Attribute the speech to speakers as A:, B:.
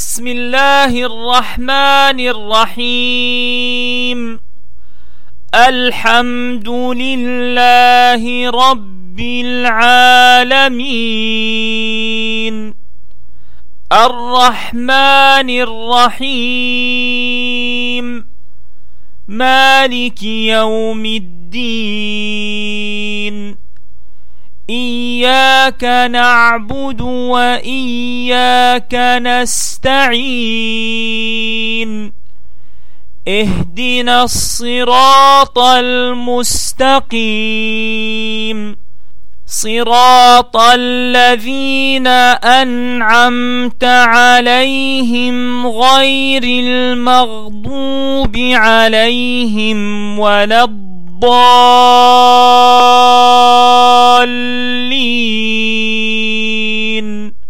A: بسم الله الرحمن الرحيم. الحمد لله رب العالمين، الرحمن الرحيم، مالك يوم الدين. إياك نعبد وإياك نستعين. اهدنا الصراط المستقيم، صراط الذين أنعمت عليهم غير المغضوب عليهم ولا الضالين.